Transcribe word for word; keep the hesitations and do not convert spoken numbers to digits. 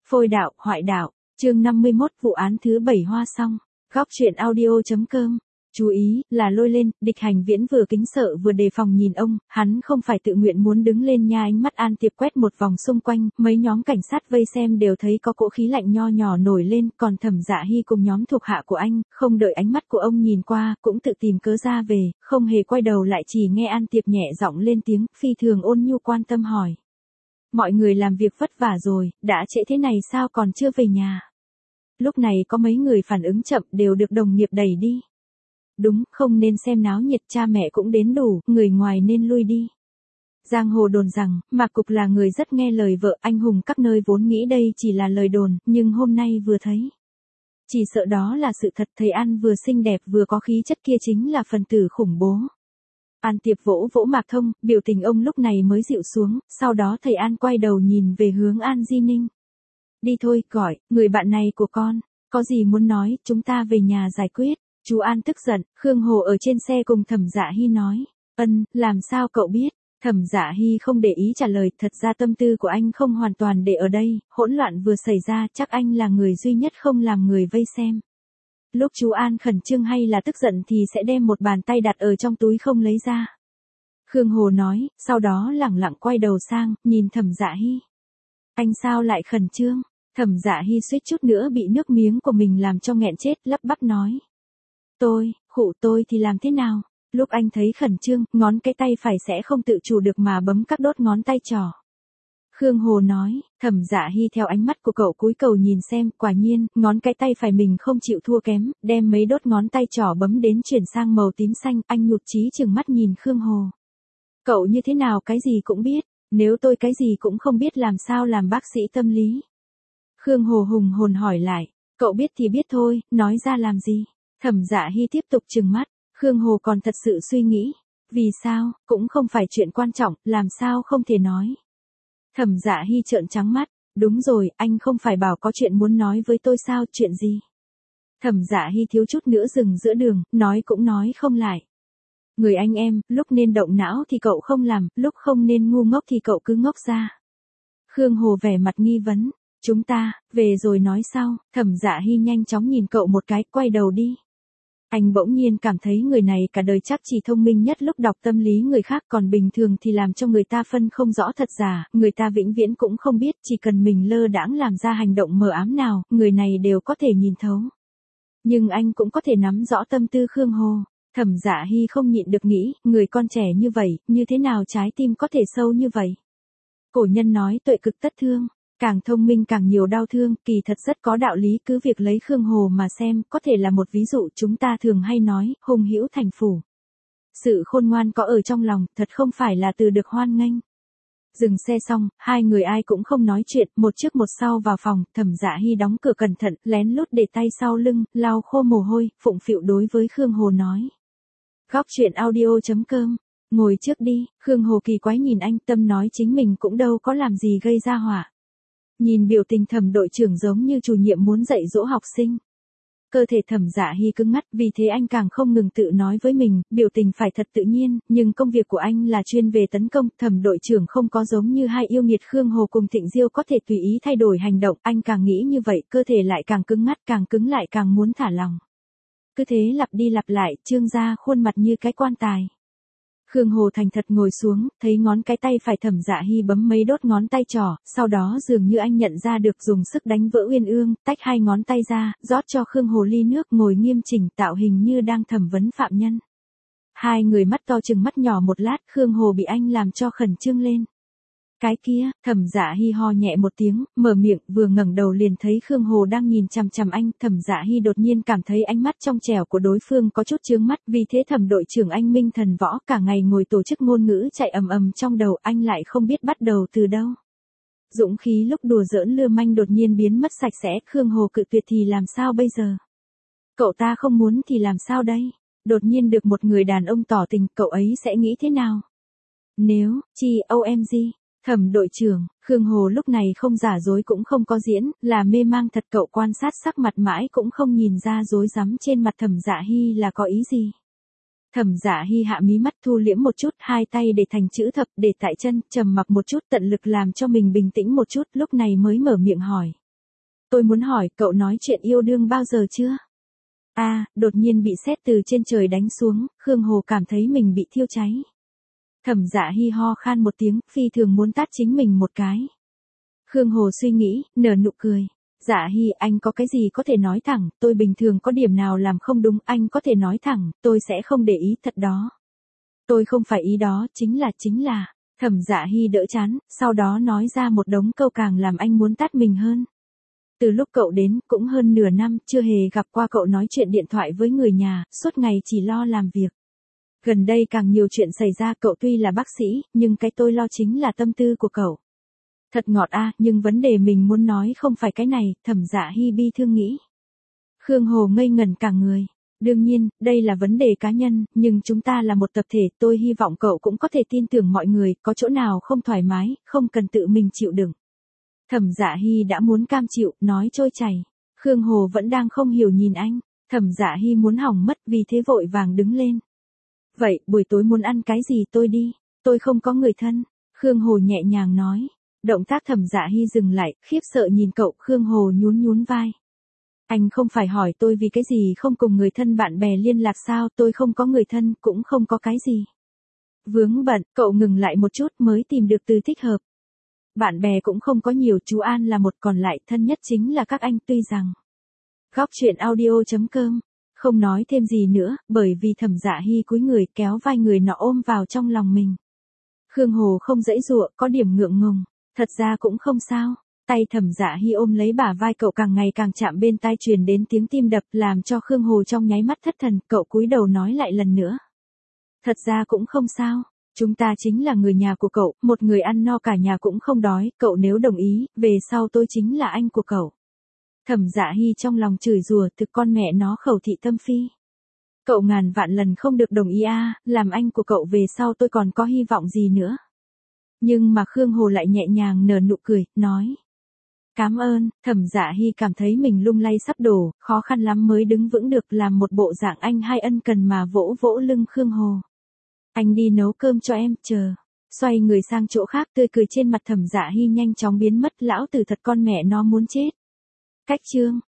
Phôi đạo, hoại đạo, chương năm mươi mốt vụ án thứ bảy hoa xong. Góc truyện audio.com. Chú ý, là lôi lên, địch hành viễn vừa kính sợ vừa đề phòng nhìn ông, hắn không phải tự nguyện muốn đứng lên nha. Ánh mắt An Tiệp quét một vòng xung quanh, mấy nhóm cảnh sát vây xem đều thấy có cỗ khí lạnh nho nhỏ nổi lên, còn Thẩm Dạ Hy cùng nhóm thuộc hạ của anh, không đợi ánh mắt của ông nhìn qua, cũng tự tìm cớ ra về, không hề quay đầu lại, chỉ nghe An Tiệp nhẹ giọng lên tiếng, phi thường ôn nhu quan tâm hỏi. Mọi người làm việc vất vả rồi, đã trễ thế này sao còn chưa về nhà? Lúc này có mấy người phản ứng chậm đều được đồng nghiệp đẩy đi. Đúng, không nên xem náo nhiệt, cha mẹ cũng đến đủ, người ngoài nên lui đi. Giang hồ đồn rằng, Mạc Cục là người rất nghe lời vợ, anh hùng các nơi vốn nghĩ đây chỉ là lời đồn, nhưng hôm nay vừa thấy. Chỉ sợ đó là sự thật, thầy An vừa xinh đẹp vừa có khí chất kia chính là phần tử khủng bố. An Tiệp vỗ vỗ Mạc Thông, biểu tình ông lúc này mới dịu xuống, sau đó thầy An quay đầu nhìn về hướng An Di Ninh. Đi thôi, gọi, người bạn này của con, có gì muốn nói, chúng ta về nhà giải quyết. Chú An tức giận, Khương Hồ ở trên xe cùng Thẩm Dạ Hy nói, ân, làm sao cậu biết? Thẩm Dạ Hy không để ý trả lời, thật ra tâm tư của anh không hoàn toàn để ở đây, hỗn loạn vừa xảy ra, chắc anh là người duy nhất không làm người vây xem. Lúc chú An khẩn trương hay là tức giận thì sẽ đem một bàn tay đặt ở trong túi không lấy ra. Khương Hồ nói, sau đó lẳng lặng quay đầu sang, nhìn Thẩm Dạ Hy. Anh sao lại khẩn trương? Thẩm Dạ Hy suýt chút nữa bị nước miếng của mình làm cho nghẹn chết, lắp bắp nói. Tôi, khụ tôi thì làm thế nào? Lúc anh thấy khẩn trương, ngón cái tay phải sẽ không tự chủ được mà bấm các đốt ngón tay trỏ. Khương Hồ nói, Thẩm Dạ Hy theo ánh mắt của cậu cúi cầu nhìn xem, quả nhiên, ngón cái tay phải mình không chịu thua kém, đem mấy đốt ngón tay trỏ bấm đến chuyển sang màu tím xanh, anh nhụt chí chừng mắt nhìn Khương Hồ. Cậu như thế nào cái gì cũng biết, nếu tôi cái gì cũng không biết làm sao làm bác sĩ tâm lý? Khương Hồ hùng hồn hỏi lại, cậu biết thì biết thôi, nói ra làm gì? Thẩm Dạ Hy tiếp tục trừng mắt, Khương Hồ còn thật sự suy nghĩ, vì sao, cũng không phải chuyện quan trọng, làm sao không thể nói. Thẩm Dạ Hy trợn trắng mắt, đúng rồi, anh không phải bảo có chuyện muốn nói với tôi sao, chuyện gì? Thẩm Dạ Hy thiếu chút nữa dừng giữa đường, nói cũng nói không lại. Người anh em, lúc nên động não thì cậu không làm, lúc không nên ngu ngốc thì cậu cứ ngốc ra. Khương Hồ vẻ mặt nghi vấn, chúng ta, về rồi nói sau. Thẩm Dạ Hy nhanh chóng nhìn cậu một cái, quay đầu đi. Anh bỗng nhiên cảm thấy người này cả đời chắc chỉ thông minh nhất lúc đọc tâm lý người khác, còn bình thường thì làm cho người ta phân không rõ thật giả, người ta vĩnh viễn cũng không biết, chỉ cần mình lơ đãng làm ra hành động mờ ám nào, người này đều có thể nhìn thấu. Nhưng anh cũng có thể nắm rõ tâm tư Khương Hồ. Thẩm Dạ Hy không nhịn được nghĩ, người con trẻ như vậy, như thế nào trái tim có thể sâu như vậy? Cổ nhân nói tuệ cực tất thương. Càng thông minh càng nhiều đau thương, kỳ thật rất có đạo lý, cứ việc lấy Khương Hồ mà xem, có thể là một ví dụ. Chúng ta thường hay nói, hung hữu thành phủ. Sự khôn ngoan có ở trong lòng, thật không phải là từ được hoan nghênh. Dừng xe xong, hai người ai cũng không nói chuyện, một trước một sau vào phòng, Thẩm Dạ Hy đóng cửa cẩn thận, lén lút để tay sau lưng, lau khô mồ hôi, phụng phịu đối với Khương Hồ nói. Góc truyện audio.com. Ngồi trước đi. Khương Hồ kỳ quái nhìn anh, tâm nói chính mình cũng đâu có làm gì gây ra họa. Nhìn biểu tình Thẩm đội trưởng giống như chủ nhiệm muốn dạy dỗ học sinh. Cơ thể Thẩm Dạ Hy cứng ngắt, vì thế anh càng không ngừng tự nói với mình, biểu tình phải thật tự nhiên, nhưng công việc của anh là chuyên về tấn công, Thẩm đội trưởng không có giống như hai yêu nghiệt Khương Hồ cùng Thịnh Diêu có thể tùy ý thay đổi hành động, anh càng nghĩ như vậy, cơ thể lại càng cứng ngắt, càng cứng lại càng muốn thả lòng. Cứ thế lặp đi lặp lại, trương ra khuôn mặt như cái quan tài. Khương Hồ thành thật ngồi xuống, thấy ngón cái tay phải Thẩm Dạ Hy bấm mấy đốt ngón tay trỏ, sau đó dường như anh nhận ra được dùng sức đánh vỡ uyên ương, tách hai ngón tay ra, rót cho Khương Hồ ly nước, ngồi nghiêm chỉnh tạo hình như đang thẩm vấn phạm nhân. Hai người mắt to chừng mắt nhỏ một lát, Khương Hồ bị anh làm cho khẩn trương lên. Cái kia, Thẩm Dạ Hy ho nhẹ một tiếng, mở miệng, vừa ngẩng đầu liền thấy Khương Hồ đang nhìn chằm chằm anh, Thẩm Dạ Hy đột nhiên cảm thấy ánh mắt trong trẻo của đối phương có chút chướng mắt, vì thế Thẩm đội trưởng anh minh thần võ, cả ngày ngồi tổ chức ngôn ngữ chạy ầm ầm trong đầu, anh lại không biết bắt đầu từ đâu. Dũng khí lúc đùa giỡn lưu manh đột nhiên biến mất sạch sẽ, Khương Hồ cự tuyệt thì làm sao bây giờ? Cậu ta không muốn thì làm sao đây? Đột nhiên được một người đàn ông tỏ tình, cậu ấy sẽ nghĩ thế nào? Nếu, chi, o em giê. Thẩm đội trưởng, Khương Hồ lúc này không giả dối cũng không có diễn, là mê mang thật, cậu quan sát sắc mặt mãi cũng không nhìn ra rối rắm trên mặt Thẩm Dạ Hy là có ý gì. Thẩm Dạ Hy hạ mí mắt thu liễm một chút, hai tay để thành chữ thập, để tại chân, trầm mặc một chút, tận lực làm cho mình bình tĩnh một chút, lúc này mới mở miệng hỏi. Tôi muốn hỏi, cậu nói chuyện yêu đương bao giờ chưa? À, đột nhiên bị sét từ trên trời đánh xuống, Khương Hồ cảm thấy mình bị thiêu cháy. Thẩm Dạ Hi ho khan một tiếng, phi thường muốn tát chính mình một cái. Khương Hồ suy nghĩ, nở nụ cười. Dạ Hi, anh có cái gì có thể nói thẳng, tôi bình thường có điểm nào làm không đúng, anh có thể nói thẳng, tôi sẽ không để ý thật đó. Tôi không phải ý đó, chính là, chính là, Thẩm Dạ Hi đỡ chán, sau đó nói ra một đống câu càng làm anh muốn tát mình hơn. Từ lúc cậu đến, cũng hơn nửa năm, chưa hề gặp qua cậu nói chuyện điện thoại với người nhà, suốt ngày chỉ lo làm việc. Gần đây càng nhiều chuyện xảy ra, cậu tuy là bác sĩ, nhưng cái tôi lo chính là tâm tư của cậu. Thật ngọt a, nhưng vấn đề mình muốn nói không phải cái này, Thẩm Dạ Hi bi thương nghĩ. Khương Hồ ngây ngẩn cả người. Đương nhiên, đây là vấn đề cá nhân, nhưng chúng ta là một tập thể, tôi hy vọng cậu cũng có thể tin tưởng mọi người, có chỗ nào không thoải mái, không cần tự mình chịu đựng. Thẩm Dạ Hi đã muốn cam chịu, nói trôi chảy. Khương Hồ vẫn đang không hiểu nhìn anh. Thẩm Dạ Hi muốn hỏng mất, vì thế vội vàng đứng lên. Vậy, buổi tối muốn ăn cái gì tôi đi, tôi không có người thân. Khương Hồ nhẹ nhàng nói. Động tác Thẩm Dạ Hi dừng lại, khiếp sợ nhìn cậu, Khương Hồ nhún nhún vai. Anh không phải hỏi tôi vì cái gì không cùng người thân bạn bè liên lạc sao, tôi không có người thân, cũng không có cái gì. Vướng bận, cậu ngừng lại một chút mới tìm được từ thích hợp. Bạn bè cũng không có nhiều, chú An là một, còn lại thân nhất chính là các anh, tuy rằng. Góc truyện audio chấm com, không nói thêm gì nữa, bởi vì Thẩm Dạ Hi cúi người kéo vai người nọ ôm vào trong lòng mình. Khương Hồ không dãy dụa, có điểm ngượng ngùng, thật ra cũng không sao. Tay Thẩm Dạ Hi ôm lấy bả vai cậu càng ngày càng chạm bên tai, truyền đến tiếng tim đập, làm cho Khương Hồ trong nháy mắt thất thần, cậu cúi đầu nói lại lần nữa. Thật ra cũng không sao, chúng ta chính là người nhà của cậu, một người ăn no cả nhà cũng không đói, cậu nếu đồng ý, về sau tôi chính là anh của cậu. Thẩm Dạ Hi trong lòng chửi rủa, thực con mẹ nó khẩu thị tâm phi. Cậu ngàn vạn lần không được đồng ý a, làm anh của cậu về sau tôi còn có hy vọng gì nữa. Nhưng mà Khương Hồ lại nhẹ nhàng nở nụ cười, nói. Cảm ơn. Thẩm Dạ Hi cảm thấy mình lung lay sắp đổ, khó khăn lắm mới đứng vững được, làm một bộ dạng anh hai ân cần mà vỗ vỗ lưng Khương Hồ. Anh đi nấu cơm cho em, chờ. Xoay người sang chỗ khác, tươi cười trên mặt Thẩm Dạ Hi nhanh chóng biến mất, lão tử thật con mẹ nó muốn chết. Cách chương.